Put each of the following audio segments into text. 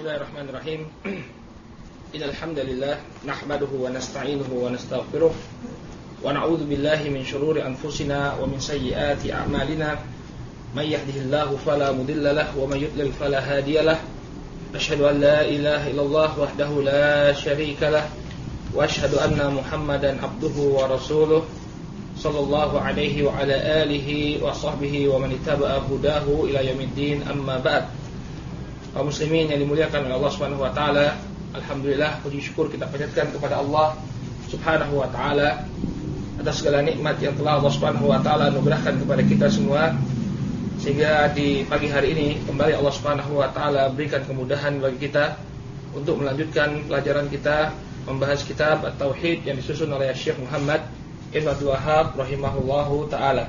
Bismillahirrahmanirrahim. Innal hamdalillah nahmaduhu wa nasta'inuhu wa nastaghfiruh wa na'udzu billahi min shururi anfusina wa min sayyiati a'malina. May yahdihillahu fala mudilla lahu wa may yudlil fala hadiya lahu. Asyhadu an la ilaha illallah wahdahu la syarika lahu wa asyhadu anna Muhammadan abduhu wa rasuluh sallallahu alaihi wa ala alihi wa sahbihi wa man ittaba'a hudahu ila yaumiddin, amma ba'd. Kaum muslimin yang dimuliakan oleh Allah Subhanahu wa taala, alhamdulillah puji syukur kita panjatkan kepada Allah Subhanahu wa taala atas segala nikmat yang telah Allah Subhanahu wa taala anugerahkan kepada kita semua, sehingga di pagi hari ini kembali Allah Subhanahu wa taala berikan kemudahan bagi kita untuk melanjutkan pelajaran kita membahas kitab At-Tauhid yang disusun oleh Syekh Muhammad Ibn Abdul Wahhab rahimahullahu taala.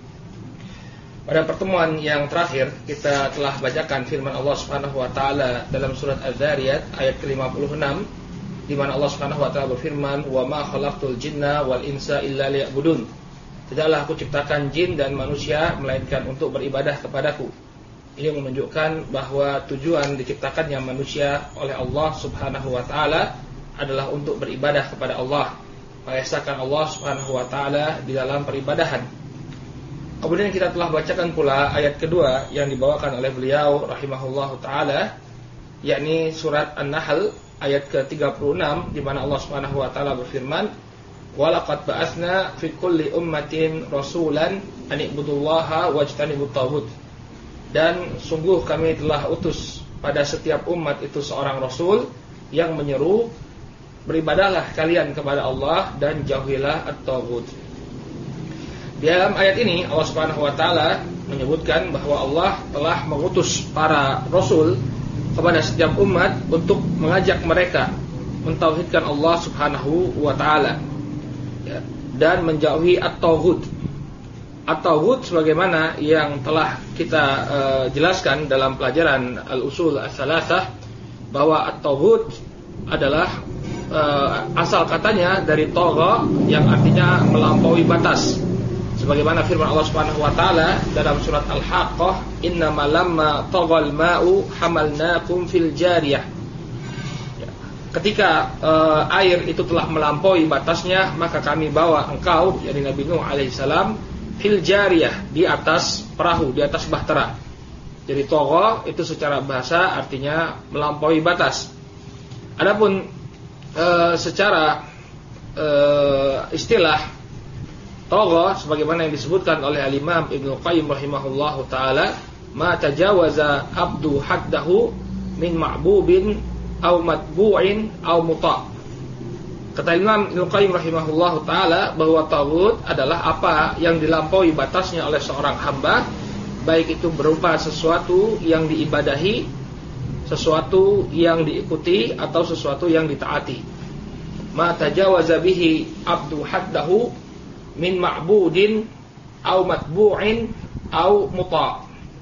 Pada pertemuan yang terakhir kita telah bacakan firman Allah Subhanahu wa taala dalam surat Az-Zariyat ayat ke-56, di mana Allah Subhanahu wa taala berfirman, "Wa ma khalaqtul jinna wal insa illa liya'budun." Tidaklah aku ciptakan jin dan manusia melainkan untuk beribadah kepadaku. Ini menunjukkan bahwa tujuan diciptakannya manusia oleh Allah Subhanahu wa taala adalah untuk beribadah kepada Allah, mengesahkan Allah Subhanahu wa taala di dalam peribadahan. Kemudian kita telah bacakan pula ayat kedua yang dibawakan oleh beliau rahimahullahu taala, yakni surat An-Nahl ayat ke-36, di mana Allah Subhanahu wa taala berfirman, "Wa laqad ba'atsna fi kulli ummatin rasulan an ibudullaha wajtanibut taghut." Dan sungguh kami telah utus pada setiap umat itu seorang rasul yang menyeru, beribadahlah kalian kepada Allah dan jauhilah at-taghut. Di dalam ayat ini Allah Subhanahu wa taala menyebutkan bahwa Allah telah mengutus para rasul kepada setiap umat untuk mengajak mereka mentauhidkan Allah Subhanahu wa taala, ya, dan menjauhi at-taghut. At-taghut sebagaimana yang telah kita jelaskan dalam pelajaran al-usul as-salasah, bahwa at-taghut adalah asal katanya dari tagha yang artinya melampaui batas. Sebagaimana firman Allah Subhanahu wa taala dalam surat Al-Haqqah, "Innama lamma taghal ma'u hamalnakum fil jariyah." Ya, ketika air itu telah melampaui batasnya, maka kami bawa engkau, yakni Nabi Nuh alaihissalam, fil jariyah, di atas perahu, di atas bahtera. Jadi tagha itu secara bahasa artinya melampaui batas. Adapun secara istilah tagha sebagaimana yang disebutkan oleh al-Imam Ibnu Qayyim rahimahullahu taala, ma tajawaza abdu haddahu min ma'bubin aw matbu'in aw muta'. Kata Imam Ibnu Qayyim rahimahullahu taala bahwa taghut adalah apa yang dilampaui batasnya oleh seorang hamba, baik itu berupa sesuatu yang diibadahi, sesuatu yang diikuti, atau sesuatu yang ditaati. Ma tajawaza bihi abdu haddahu min ma'budin au matbu'in au muta',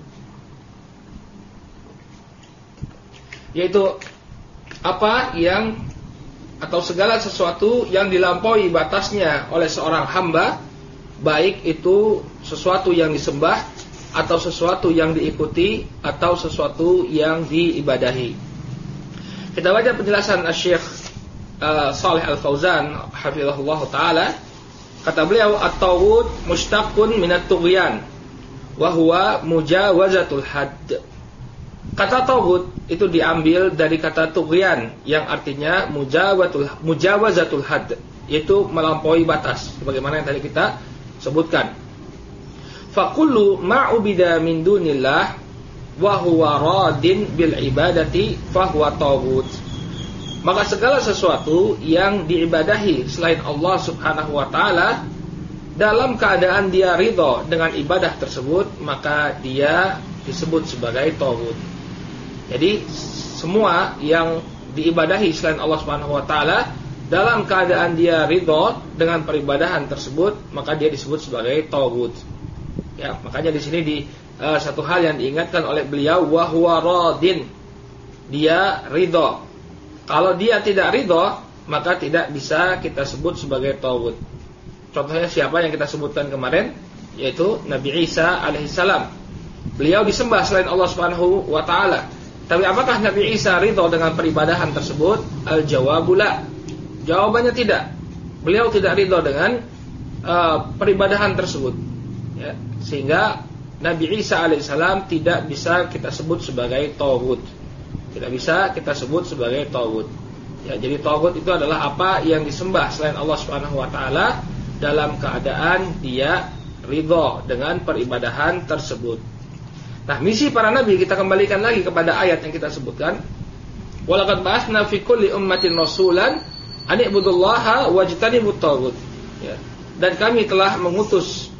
yaitu apa yang atau segala sesuatu yang dilampaui batasnya oleh seorang hamba, baik itu sesuatu yang disembah atau sesuatu yang diikuti atau sesuatu yang diibadahi. Kita baca penjelasan Syekh Shalih Al-Fauzan hafizahullah taala. Kata beliau, at-taghut mushtaqun minat tughyan wa huwa mujawazatul hadd. Kata taghut itu diambil dari kata tughyan yang artinya mujawazatul hadd, yaitu melampaui batas, sebagaimana yang tadi kita sebutkan. Fa kullu ma'ubida min dunillah wa huwa radin bil ibadati fa huwa taghut. Maka segala sesuatu yang diibadahi selain Allah Subhanahu wa taala dalam keadaan dia ridha dengan ibadah tersebut, maka dia disebut sebagai taghut. Jadi semua yang diibadahi selain Allah Subhanahu wa taala dalam keadaan dia ridha dengan peribadahan tersebut, maka dia disebut sebagai taghut. Ya, makanya di sini satu hal yang diingatkan oleh beliau, wa huwa radin, dia ridha. Kalau dia tidak ridha, maka tidak bisa kita sebut sebagai taghut. Contohnya siapa yang kita sebutkan kemarin, yaitu Nabi Isa alaihissalam. Beliau disembah selain Allah Subhanahu wa taala, Tapi apakah Nabi Isa ridho dengan peribadahan tersebut? Al-jawabu la. Jawabannya tidak. Beliau tidak ridho dengan peribadahan tersebut. Ya, sehingga Nabi Isa alaihissalam tidak bisa kita sebut sebagai taghut. Tidak bisa kita sebut sebagai taghut. Ya, jadi taghut itu adalah apa yang disembah selain Allah Subhanahu wa taala dalam keadaan dia ridho dengan peribadahan tersebut. Nah, misi para nabi kita kembalikan lagi kepada ayat yang kita sebutkan. Walaqad ba'atsna fi kulli ummatin rasulan an i'budullaha wajtanibut taghut. Ya. Dan kami telah mengutus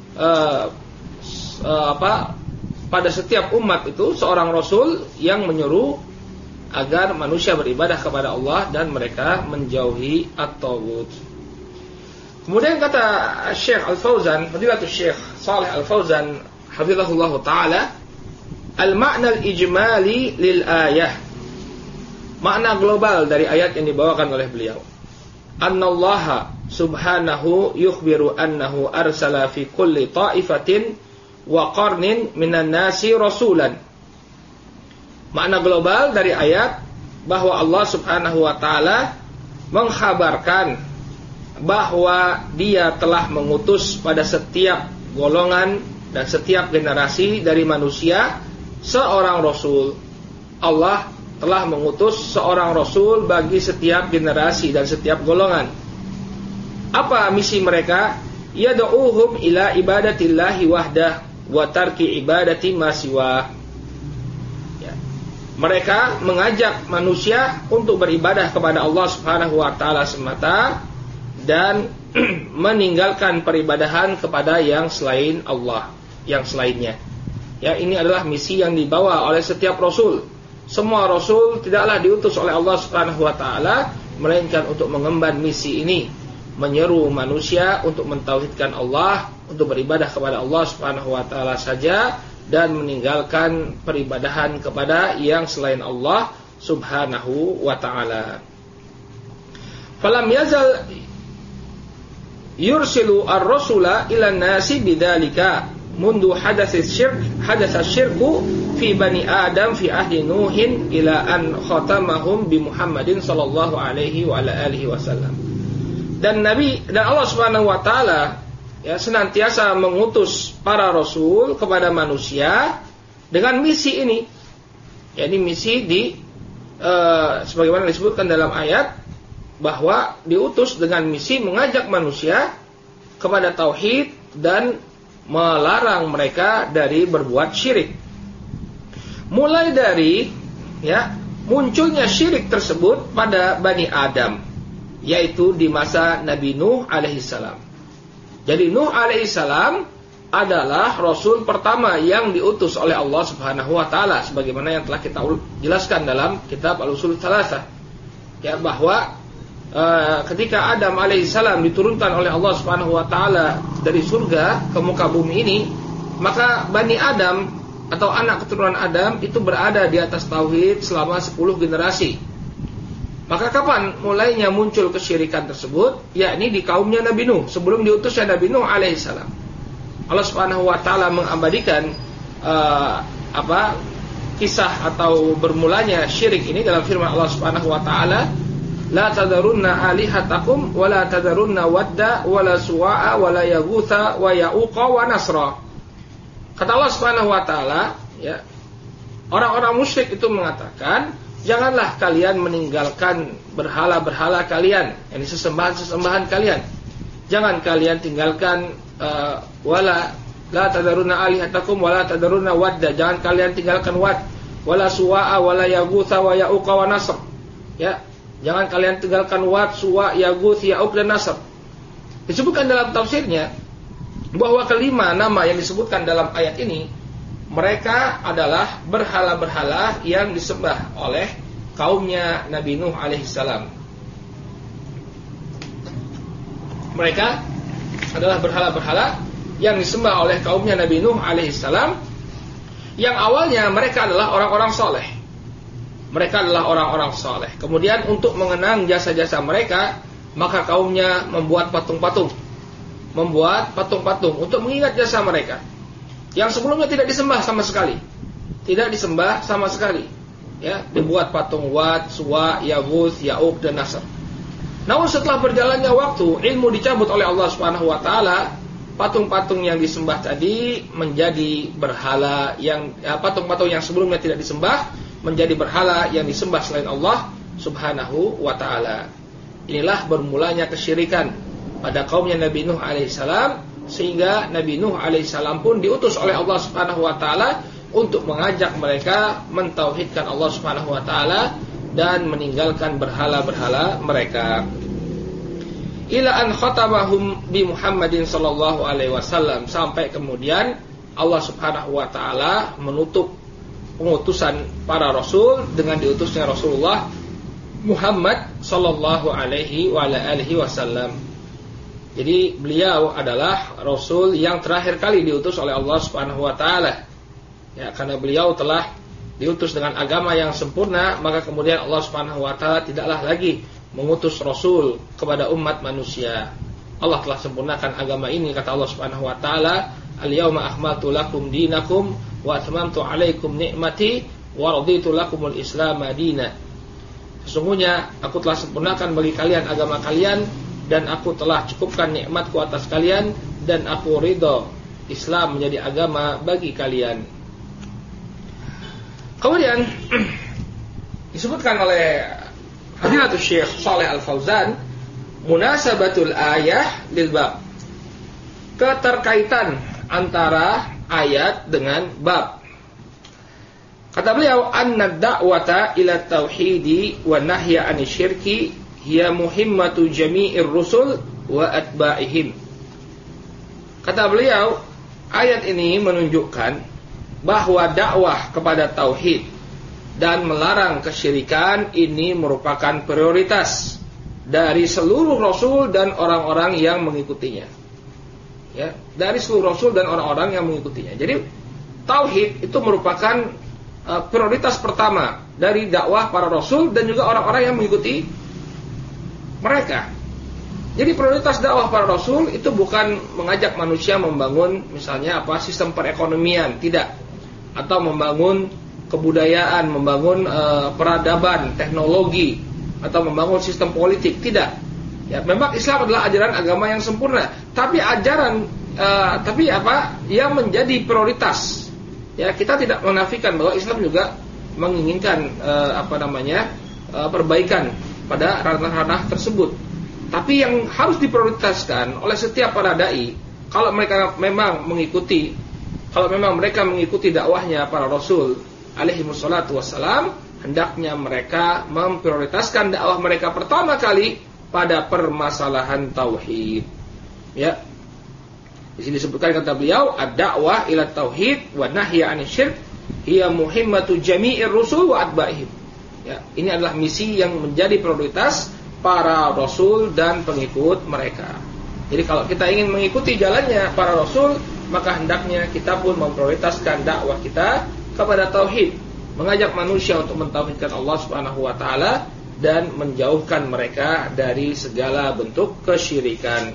pada setiap umat itu seorang rasul yang menyuruh agar manusia beribadah kepada Allah dan mereka menjauhi at-taghut. Kemudian kata Syekh Al-Fauzan, Fadilatul Syekh Shalih Al-Fauzan hafizahullah ta'ala, al-ma'na al-ijmali lil ayah. Makna global dari ayat yang dibawakan oleh beliau. Annallaha subhanahu yukhbiru annahu arsala fi kulli ta'ifatin wa qarnin minan nasi rasulan. Makna global dari ayat bahwa Allah subhanahu wa ta'ala mengkhabarkan bahwa dia telah mengutus pada setiap golongan dan setiap generasi dari manusia seorang rasul. Allah telah mengutus seorang rasul bagi setiap generasi dan setiap golongan. Apa misi mereka? Yad'uhum ila ibadatillahi wahdah wa tarki ibadati ma siwa. Ya. Mereka mengajak manusia untuk beribadah kepada Allah Subhanahu wa taala semata dan meninggalkan peribadahan kepada yang selain Allah, yang selainnya. Ya, ini adalah misi yang dibawa oleh setiap rasul. Semua rasul tidaklah diutus oleh Allah Subhanahu wa taala melainkan untuk mengemban misi ini, menyeru manusia untuk mentauhidkan Allah, untuk beribadah kepada Allah Subhanahu wa taala saja dan meninggalkan peribadahan kepada yang selain Allah Subhanahu wa taala. Falam yazal yursilu ar-rasula ila an-nasi bidzalika mundu hadatsa syirku fi bani Adam fi ahli Nuhin ila an khatamahum bi Muhammadin sallallahu alaihi wa ala alihi wasallam. Dan Allah Subhanahu wa taala ya senantiasa mengutus para rasul kepada manusia dengan misi ini. Jadi misi sebagaimana disebutkan dalam ayat bahwa diutus dengan misi mengajak manusia kepada tauhid dan melarang mereka dari berbuat syirik. Mulai dari munculnya syirik tersebut pada Bani Adam, yaitu di masa Nabi Nuh alaihissalam. Jadi Nuh alaihissalam adalah rasul pertama yang diutus oleh Allah Subhanahu wa taala sebagaimana yang telah kita jelaskan dalam kitab Al-Usul Tsalatsah. Ya, bahwa ketika Adam alaihissalam diturunkan oleh Allah Subhanahu wa taala dari surga ke muka bumi ini, maka Bani Adam atau anak keturunan Adam itu berada di atas tauhid selama 10 generasi. Maka kapan mulainya muncul kesyirikan tersebut? Yakni di kaumnya Nabi Nuh, sebelum diutusnya Nabi Nuh alaihissalam. Allah Subhanahu wa taala mengabadikan kisah atau bermulanya syirik ini dalam firman Allah Subhanahu wa taala, la tadarunna alihatakum wa la tadarunna wadda wa la suwa'a wa la yaghutha wa ya'uqa wa nasra. Kata Allah Subhanahu wa taala, ya, orang-orang musyrik itu mengatakan, janganlah kalian meninggalkan berhala-berhala kalian, yakni sesembahan-sesembahan kalian. Jangan kalian tinggalkan wala la tadarunna alihatakum wa la tadarunna wadda, jangan kalian tinggalkan wad, wala suwa'a wa la yaghutha wa ya'uqa wa nasr. Ya, jangan kalian tinggalkan wad, suwa, yaguth, ya'uq dan nasr. Disebutkan dalam tafsirnya bahwa kelima nama yang disebutkan dalam ayat ini, mereka adalah berhala-berhala yang disembah oleh kaumnya Nabi Nuh alaihissalam. Mereka adalah berhala-berhala yang disembah oleh kaumnya Nabi Nuh alaihissalam, yang awalnya mereka adalah orang-orang soleh. Mereka adalah orang-orang soleh. Kemudian untuk mengenang jasa-jasa mereka, maka kaumnya membuat patung-patung untuk mengingat jasa mereka yang sebelumnya tidak disembah sama sekali. Ya, dibuat patung Wat, Suwa, Yaghus, Ya'uq dan Nasr. Namun setelah berjalannya waktu, ilmu dicabut oleh Allah Subhanahu wa taala, patung-patung yang disembah tadi menjadi berhala yang patung-patung yang sebelumnya tidak disembah menjadi berhala yang disembah selain Allah Subhanahu wa taala. Inilah bermulanya kesyirikan pada kaumnya Nabi Nuh alaihissalam, sehingga Nabi Nuh alaihissalam pun diutus oleh Allah Subhanahu wa taala untuk mengajak mereka mentauhidkan Allah Subhanahu wa taala dan meninggalkan berhala-berhala mereka. Ila an khatamahum bi Muhammadin sallallahu alaihi wasallam, sampai kemudian Allah Subhanahu wa taala menutup pengutusan para rasul dengan diutusnya Rasulullah Muhammad sallallahu alaihi wa alihi wasallam. Jadi beliau adalah rasul yang terakhir kali diutus oleh Allah Subhanahu wa taala. Ya, karena beliau telah diutus dengan agama yang sempurna, maka kemudian Allah Subhanahu wa taala tidaklah lagi mengutus rasul kepada umat manusia. Allah telah sempurnakan agama ini, kata Allah Subhanahu wa taala, "Al-yauma akmaltu lakum dinakum wa atmamtu 'alaikum ni'mati wa raditu lakumul Islam madina." Sesungguhnya aku telah sempurnakan bagi kalian agama kalian, dan aku telah cukupkan nikmatku atas kalian, dan aku ridho Islam menjadi agama bagi kalian. Kemudian disebutkan oleh Fadilatul Syekh Shalih Al-Fauzan, munasabatul ayah lil bab, keterkaitan antara ayat dengan bab. Kata beliau, anna da'wata ila tauhidi wa nahya anisyirki hiya muhimmatu jami'ir rusul wa atba'ihim. Kata beliau, ayat ini menunjukkan bahwa dakwah kepada tauhid dan melarang kesyirikan ini merupakan prioritas dari seluruh rasul dan orang-orang yang mengikutinya. Ya, dari seluruh rasul dan orang-orang yang mengikutinya. Jadi tauhid itu merupakan prioritas pertama dari dakwah para rasul dan juga orang-orang yang mengikuti mereka. Jadi prioritas dakwah para rasul itu bukan mengajak manusia membangun misalnya sistem perekonomian, tidak, atau membangun kebudayaan, membangun peradaban, teknologi, atau membangun sistem politik, tidak. Ya, memang Islam adalah ajaran agama yang sempurna, tapi yang menjadi prioritas. Ya, kita tidak menafikan bahwa Islam juga menginginkan perbaikan pada ranah-ranah tersebut. Tapi yang harus diprioritaskan oleh setiap para dai, kalau mereka memang mengikuti dakwahnya para rasul alaihi wassalatu wassalam, hendaknya mereka memprioritaskan dakwah mereka pertama kali pada permasalahan tauhid. Ya. Di sini disebutkan kata beliau, ad-da'wah ila tauhid wa nahya anisyirk hiya muhimmatu jami'ir rusul wa atba'ihim. Ya, ini adalah misi yang menjadi prioritas para rasul dan pengikut mereka. Jadi kalau kita ingin mengikuti jalannya para rasul, maka hendaknya kita pun memprioritaskan dakwah kita kepada tauhid, mengajak manusia untuk mentauhidkan Allah Subhanahu wa taala dan menjauhkan mereka dari segala bentuk kesyirikan.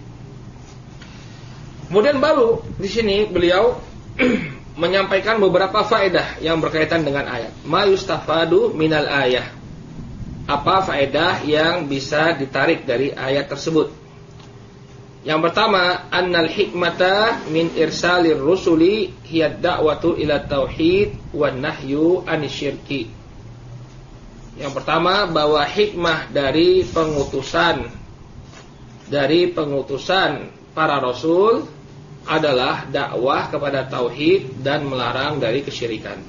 Kemudian baru di sini beliau menyampaikan beberapa faedah yang berkaitan dengan ayat. Ma yustafadu minal ayah. Apa faedah yang bisa ditarik dari ayat tersebut? Yang pertama, annal hikmata min irsalir rusuli hiya da'watu ila tauhid wan nahyu anisyirki. Yang pertama, bahwa hikmah dari pengutusan para rasul adalah dakwah kepada tauhid dan melarang dari kesyirikan.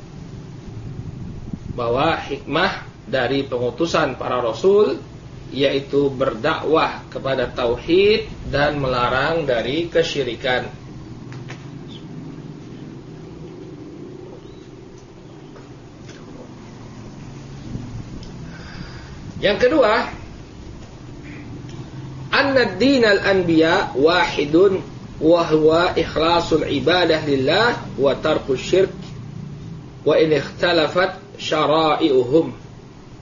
Bahwa hikmah dari pengutusan para rasul yaitu berdakwah kepada tauhid dan melarang dari kesyirikan. Yang kedua, anna dinal anbiya wahidun wa huwa ikhlasul ibadah lillah wa tarkus syirk wa in ikhtalafat syara'i'uhum.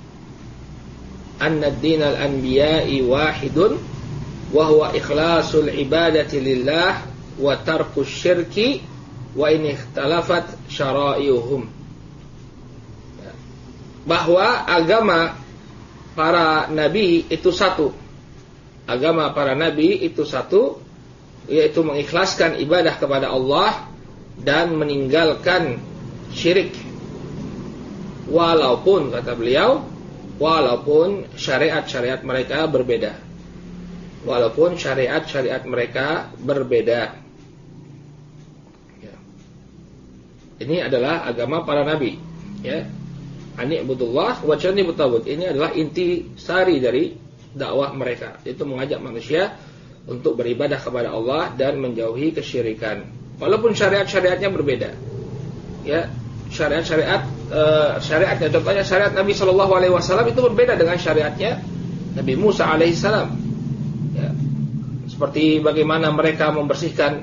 Anna dinal anbiya'i wahidun wa huwa ikhlasul ibadati lillah wa tarkus syirki wa in ikhtalafat syara'i'uhum. bahwa agama para nabi itu satu. Agama para nabi itu satu, yaitu mengikhlaskan ibadah kepada Allah dan meninggalkan syirik. Walaupun, kata beliau, walaupun syariat-syariat mereka berbeda. Walaupun syariat-syariat mereka berbeda. Ya. Ini adalah agama para nabi. Ya. Ani'budullah wa janibut taghut. Ini adalah inti sari dari dakwah mereka, yaitu mengajak manusia untuk beribadah kepada Allah dan menjauhi kesyirikan. Walaupun syariat-syariatnya berbeda. Ya, syariatnya contohnya syariat Nabi Shallallahu alaihi wasallam itu berbeda dengan syariatnya Nabi Musa alaihissalam. Ya. Seperti bagaimana mereka membersihkan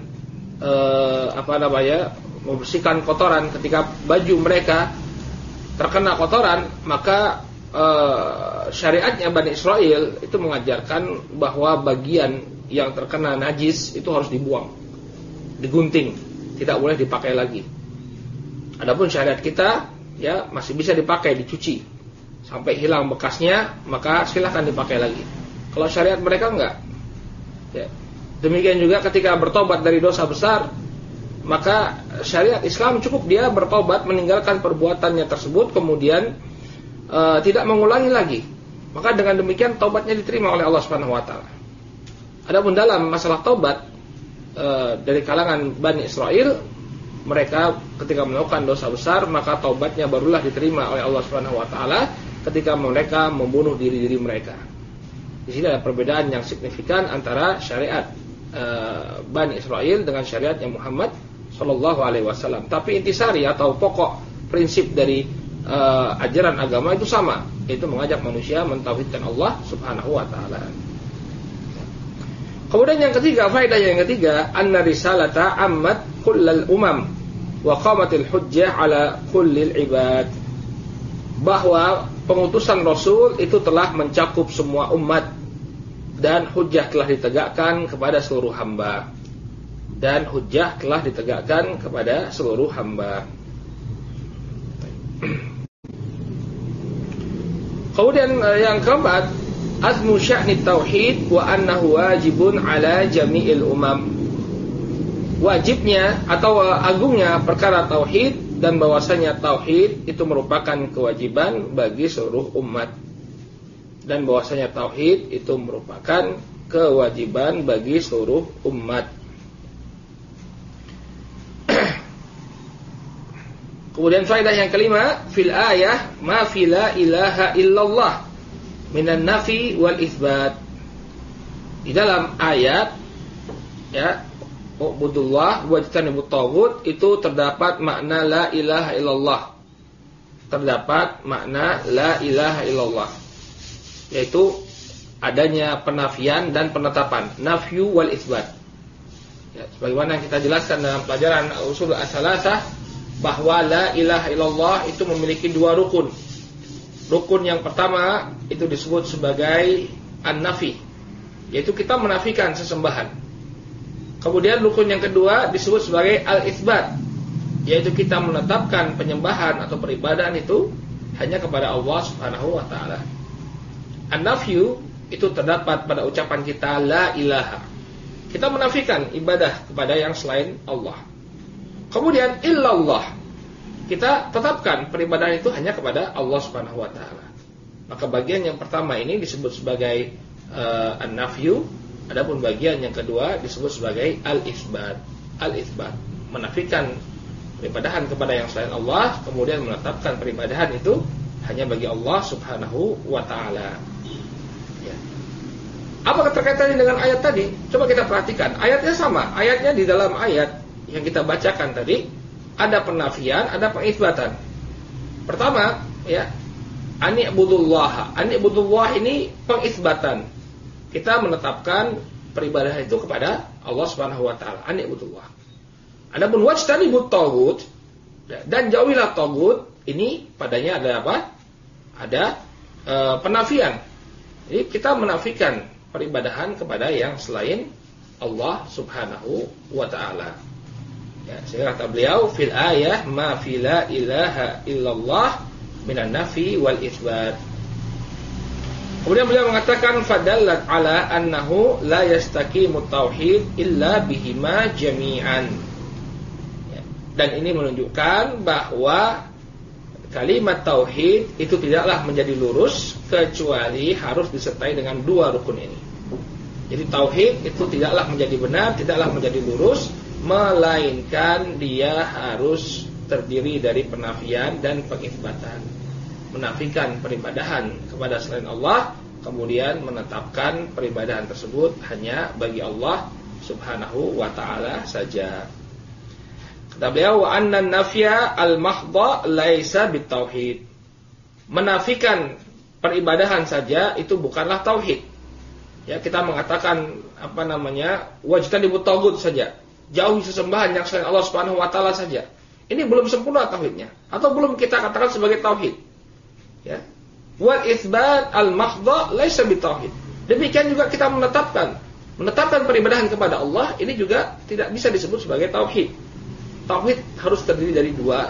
membersihkan kotoran ketika baju mereka terkena kotoran, maka syariatnya Bani Israel itu mengajarkan bahwa bagian yang terkena najis itu harus dibuang, digunting, tidak boleh dipakai lagi. Adapun syariat kita ya masih bisa dipakai, dicuci sampai hilang bekasnya, maka silahkan dipakai lagi. Kalau syariat mereka enggak. Ya. Demikian juga ketika bertobat dari dosa besar, maka syariat Islam cukup dia bertobat, meninggalkan perbuatannya tersebut, kemudian tidak mengulangi lagi. Maka dengan demikian taubatnya diterima oleh Allah Subhanahu wa taala. Adapun dalam masalah taubat dari kalangan Bani Israel, mereka ketika melakukan dosa besar, maka taubatnya barulah diterima oleh Allah Subhanahu wa taala ketika mereka membunuh diri-diri mereka. Di sini ada perbedaan yang signifikan antara syariat Bani Israel dengan syariatnya Muhammad Sallallahu Alaihi Wasallam. Tapi intisari atau pokok prinsip dari ajaran agama itu sama, yaitu mengajak manusia mentauhidkan Allah Subhanahu wa taala. Kemudian yang ketiga, faedah yang ketiga, anna risalata ammat kullal umam wa qamatil hujjah ala kullil ibad. Bahwa pengutusan Rasul itu telah mencakup semua umat dan hujjah telah ditegakkan kepada seluruh hamba. Dan hujjah telah ditegakkan kepada seluruh hamba. Kemudian yang keempat, azmu sya'ni tauhid wa annahu wajibun ala jami'il umam. Wajibnya atau agungnya perkara tauhid dan bahwasanya tauhid itu merupakan kewajiban bagi seluruh umat. Dan bahwasanya tauhid itu merupakan kewajiban bagi seluruh umat. Kemudian faedah yang kelima, fil ayah ma fi la ilaha illallah minan nafi wal itsbat. Di dalam ayat ya, ubudullah wajtanibut taghut itu terdapat makna la ilaha illallah. Terdapat makna la ilaha illallah, yaitu adanya penafian dan penetapan, nafyu wal itsbat. Ya, sebagaimana kita jelaskan dalam pelajaran usul as-salasah, bahwa la ilaha illallah itu memiliki dua rukun. Rukun yang pertama itu disebut sebagai an-nafi, yaitu kita menafikan sesembahan. Kemudian rukun yang kedua disebut sebagai al-itsbat, yaitu kita menetapkan penyembahan atau peribadahan itu hanya kepada Allah Subhanahu wa taala. An-nafyu itu terdapat pada ucapan kita la ilaha. Kita menafikan ibadah kepada yang selain Allah. Kemudian illallah, kita tetapkan peribadahan itu hanya kepada Allah Subhanahu wa taala. Maka bagian yang pertama ini disebut sebagai an-nafyu, adapun bagian yang kedua disebut sebagai al-itsbat. Al-itsbat, menafikan peribadahan kepada yang selain Allah, kemudian menetapkan peribadahan itu hanya bagi Allah Subhanahu wa taala. Ya. Apa keterkaitannya dengan ayat tadi? Coba kita perhatikan. Ayatnya sama. Ayatnya di dalam ayat yang kita bacakan tadi ada penafian, ada pengitsbatan. Pertama, ya, ani'budullah. Ani'budullah ini pengitsbatan. Kita menetapkan peribadahan itu kepada Allah Subhanahu wa taala. Ani'budullah. Adapun wajtanibut taghut, dan jauhilah taghut, ini padanya ada apa? Ada penafian. Jadi kita menafikan peribadahan kepada yang selain Allah Subhanahu wa taala. Ya, sehingga kata beliau fil ayah ma fi la ilaha illallah minan nafi wal itsbat. Kemudian beliau mengatakan fadallat ala annahu la yastaqimu tauhid illa bihima jami'an. Dan ini menunjukkan bahwa kalimat tauhid itu tidaklah menjadi lurus kecuali harus disertai dengan dua rukun ini. Jadi tauhid itu tidaklah menjadi benar, tidaklah menjadi lurus, melainkan dia harus terdiri dari penafian dan pengitsbatan. Menafikan peribadahan kepada selain Allah, kemudian menetapkan peribadahan tersebut hanya bagi Allah Subhanahu wa ta'ala saja. Kata beliau, wa anna nafya al-mahdha laisa bitauhid. Menafikan peribadahan saja itu bukanlah tauhid. Ya, kita mengatakan wajtanibut taghut saja. Jauhi sesembahan yang selain Allah Subhanahu wa ta'ala saja. Ini belum sempurna tauhidnya, atau belum kita katakan sebagai tauhid. Ya. Wal itsbat al-mahdha laisa bitauhid. Demikian juga kita menetapkan peribadahan kepada Allah, ini juga tidak bisa disebut sebagai tauhid. Tauhid harus terdiri dari dua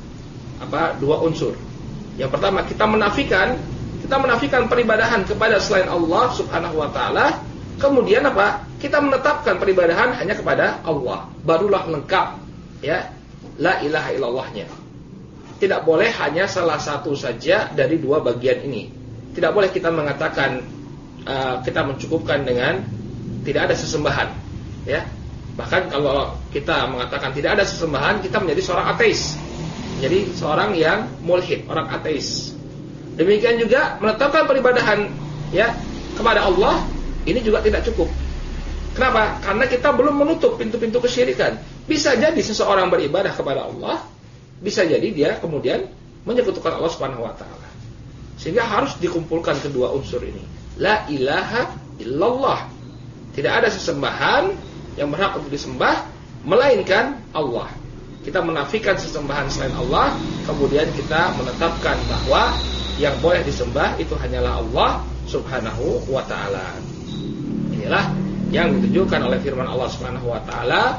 unsur. Yang pertama, kita menafikan peribadahan kepada selain Allah Subhanahu wa taala. Kemudian kita menetapkan peribadahan hanya kepada Allah. Barulah lengkap ya la ilaha illallahnya. Tidak boleh hanya salah satu saja dari dua bagian ini. Tidak boleh kita mengatakan kita mencukupkan dengan tidak ada sesembahan, ya. Bahkan kalau kita mengatakan tidak ada sesembahan, kita menjadi seorang ateis. Jadi seorang yang mulhid, orang ateis. Demikian juga menetapkan peribadahan ya kepada Allah, ini juga tidak cukup. Kenapa? Karena kita belum menutup pintu-pintu kesyirikan. Bisa jadi seseorang beribadah kepada Allah, bisa jadi dia kemudian menyekutukan Allah Subhanahu wa taala. Sehingga harus dikumpulkan kedua unsur ini. La ilaha illallah. Tidak ada sesembahan yang berhak untuk disembah melainkan Allah. Kita menafikan sesembahan selain Allah, kemudian kita menetapkan bahwa yang boleh disembah itu hanyalah Allah Subhanahu wa taala. Inilah yang ditujukan oleh firman Allah Subhanahu wa taala,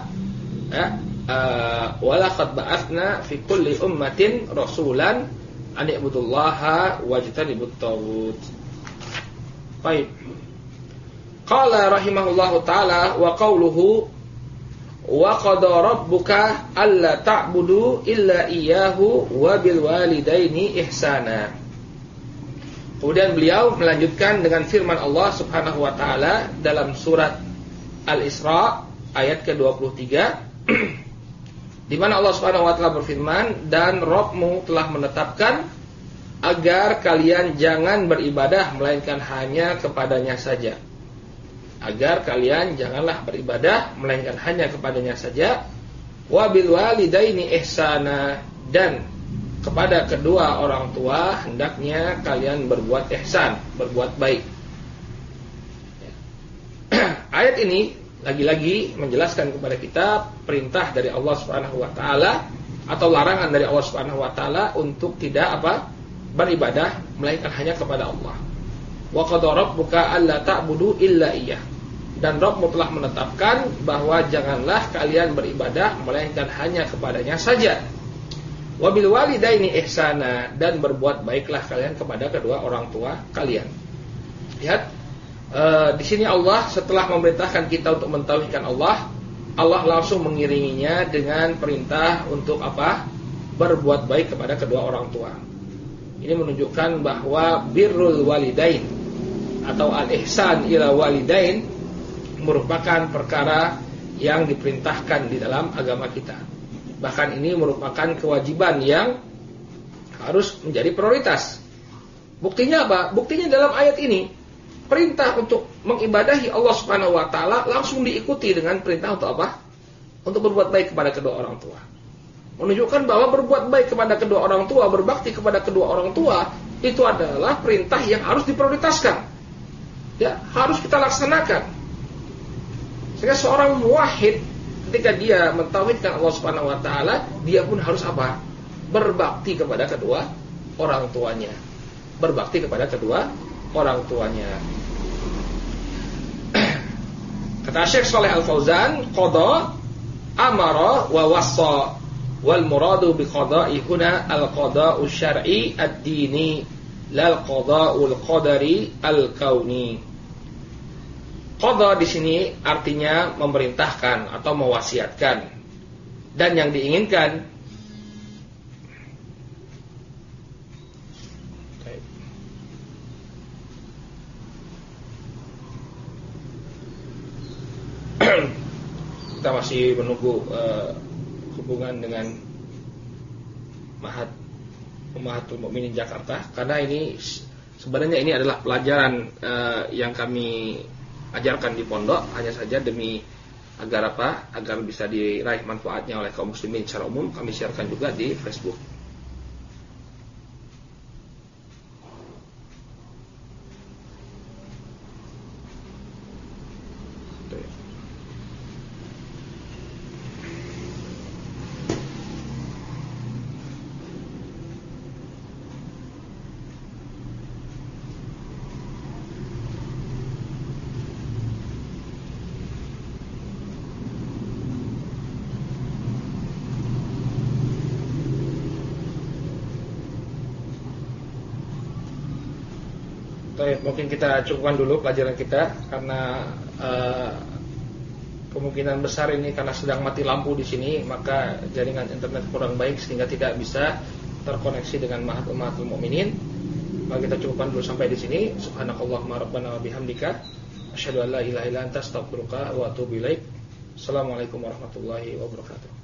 walaqad ba'atsna fi kulli ummatin rasulan an i'budullaha wajtanibut taghut. Baik. Qala rahimahullahu taala wa qauluhu wa qada rabbuka alla ta'budu illa iyyahu wa bil walidaini ihsana. Kemudian beliau melanjutkan dengan firman Allah Subhanahu wa taala dalam surat Al-Isra ayat ke-23 di mana Allah Subhanahu wa taala berfirman, dan Rabbmu telah menetapkan agar kalian jangan beribadah melainkan hanya kepadanya saja. Agar kalian janganlah beribadah melainkan hanya kepadanya saja. Wa bil walidaini ihsana, dan kepada kedua orang tua hendaknya kalian berbuat ihsan, berbuat baik. Ayat ini lagi-lagi menjelaskan kepada kita perintah dari Allah Subhanahu wa taala atau larangan dari Allah Subhanahu wa taala untuk tidak beribadah melainkan hanya kepada Allah. Wa qad rabbuka alla ta'budu illa iyyah. Dan Rabbmu telah menetapkan bahwa janganlah kalian beribadah melainkan hanya kepadanya saja. Wa bil walidaini ihsana, dan berbuat baiklah kalian kepada kedua orang tua kalian. Lihat, di sini Allah setelah memerintahkan kita untuk mentauhidkan Allah, Allah langsung mengiringinya dengan perintah untuk berbuat baik kepada kedua orang tua. Ini menunjukkan bahwa birrul walidain atau al-ihsan ila walidain merupakan perkara yang diperintahkan di dalam agama kita. Bahkan ini merupakan kewajiban yang harus menjadi prioritas. Buktinya apa? Buktinya dalam ayat ini, perintah untuk mengibadahi Allah Subhanahu wa taala langsung diikuti dengan perintah untuk apa? Untuk berbuat baik kepada kedua orang tua. Menunjukkan bahwa berbuat baik kepada kedua orang tua, berbakti kepada kedua orang tua, itu adalah perintah yang harus diprioritaskan. Ya, harus kita laksanakan. Sehingga seorang muwahhid ketika dia mentauhidkan Allah Subhanahu wa taala, dia pun harus berbakti kepada kedua orang tuanya. Berbakti kepada kedua orang tuanya. Kata Syekh Shalih Al Fauzan, qada amara wa wassa. Wal muradu bi qada'i huna al-qada'u syar'i ad-dini lal qada'ul qadari al-kauni. Qada di sini artinya memerintahkan atau mewasiatkan, dan yang diinginkan kita masih menunggu hubungan dengan Ummahatul Mukminin Jakarta, karena ini sebenarnya ini adalah pelajaran yang kami ajarkan di pondok, hanya saja demi agar bisa diraih manfaatnya oleh kaum muslimin secara umum, kami siarkan juga di Facebook. Mungkin kita cukupkan dulu pelajaran kita, karena kemungkinan besar ini karena sedang mati lampu di sini, maka jaringan internet kurang baik sehingga tidak bisa terkoneksi dengan Ummahatul Mukminin. Maka kita cukupkan dulu sampai di sini. Subhanakallahumma rabbana wa bihamdika asyhadu an la ilaha illa anta astaghfiruka wa atubu ilaik. Assalamualaikum warahmatullahi wabarakatuh.